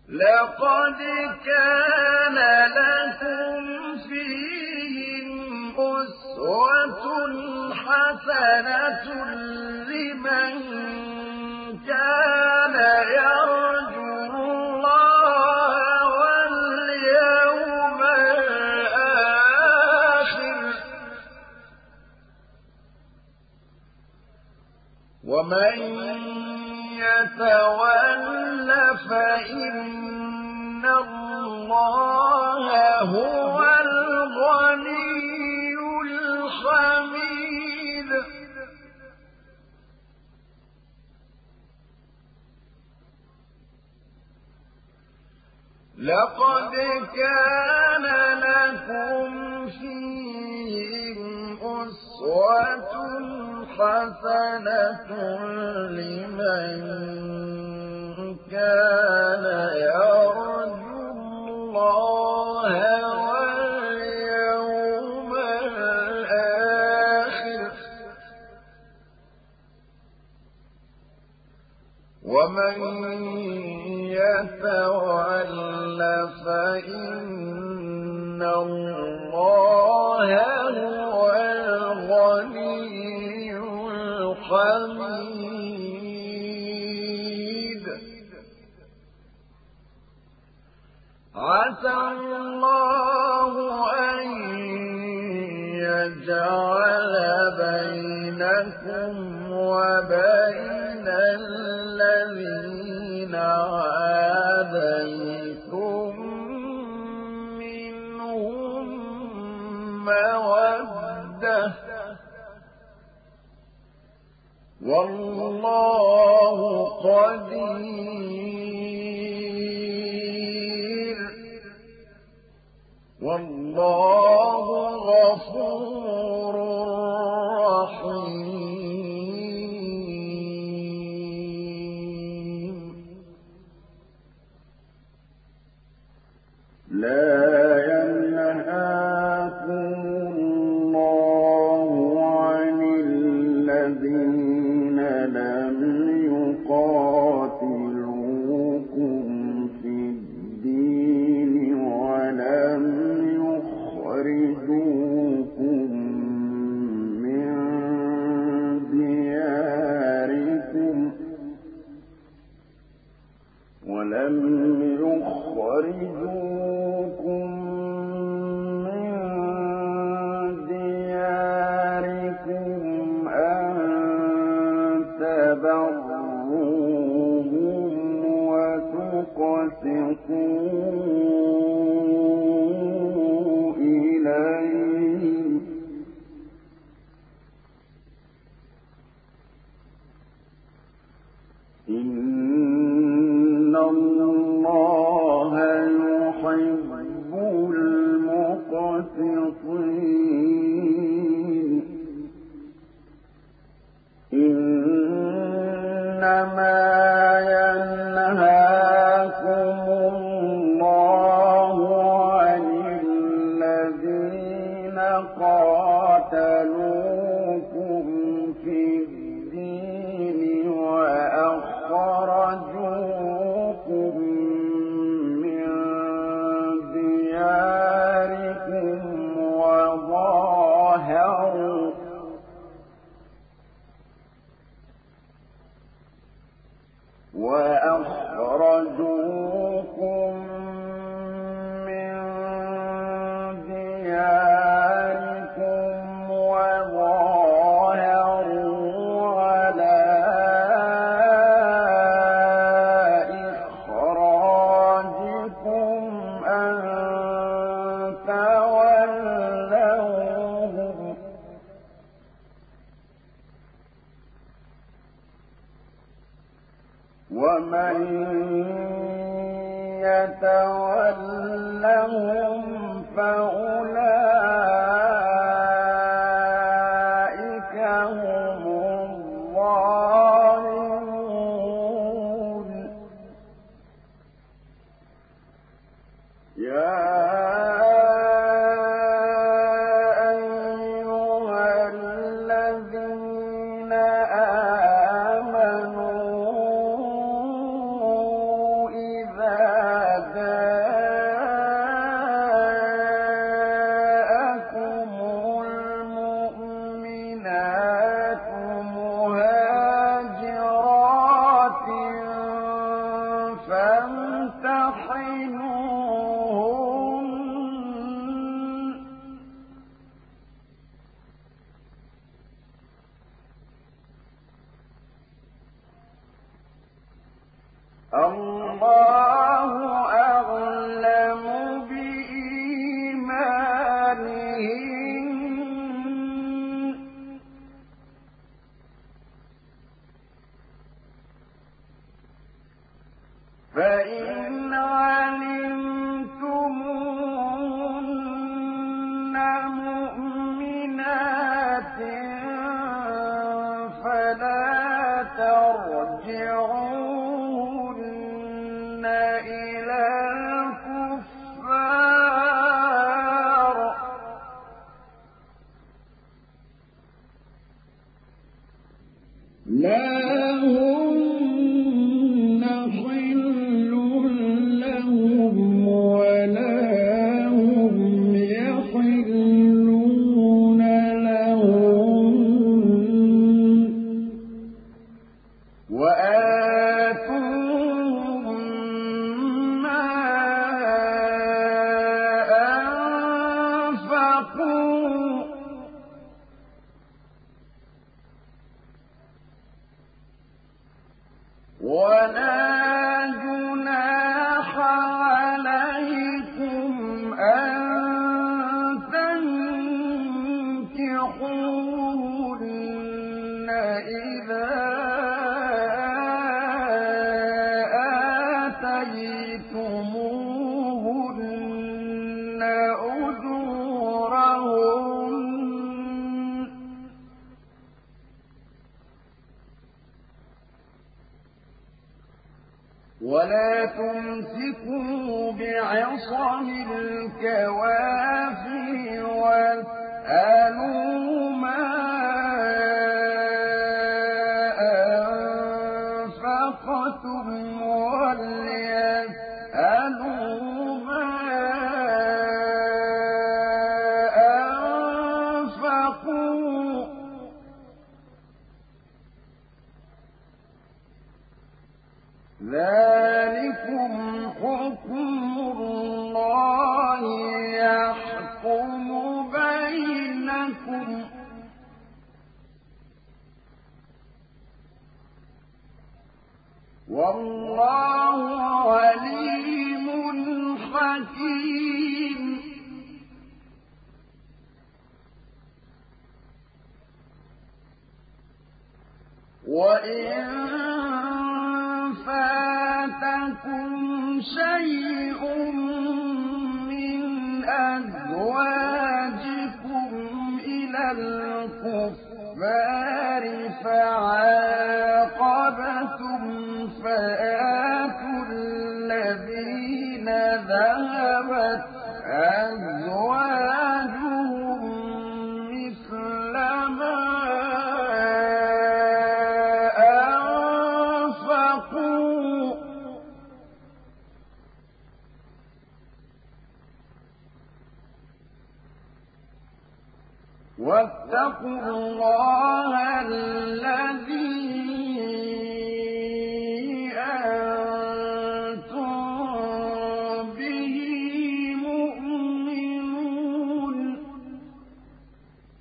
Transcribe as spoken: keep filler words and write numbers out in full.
لقد كان لكم فيهم أسوة حسنة لمن كان يرجو الله واليوم الآخر ومن يتول فإن الله هو الغني الحميد لقد كان لكم فيهم أسوة حسنة لمن كان يرجو الله واليوم الآخر ومن يتول فإن الله هو الغني الحميد عسى الله أن يجعل بينكم وبين الذين عاديتم منهم مودة والله قدير والله غفور رحيم لا ينهاكم الله عن الذين لم يقاتلوكم في الدين ولم يخرجوكم من دياركم ولم يخرجوكم من دياركم أن تبروهم وتقسطوا إليهم إن الله يحب المقسطين إنما ينهاكم الله عن الذين قاتلوكم في الدين وأخرجوكم من دياركم وظاهروا وأخرجوكم من دياركم وظاهروا على إخراجكم أن تولوهم ومن يتولهم فأولئك هم الظالمون يا أيها الذين آمنوا إذا فامتحنوهن الله أعلم بإيمانهن فإن علمتموهن مؤمنات فلا ترجعوهن إلى الكفار لا هن حل لهم ولا هم يحلون لهم وآتوهم ما أنفقوا ولا جناح عليكم أن تنكحوهن إذا آتيتموهن أجورهن ولا تمسكوا بعصم الكوافر واسألوا ما أنفقتم وليسألوا ما أنفقوا ذلكم حكم الله يحكم بينكم والله عليم حكيم وإن فاتكم شيء من أزواجكم إلى الكفار فعاقبتم فآتوا الذين ذهبت أزواجهم مثل ما واتقوا الله الذي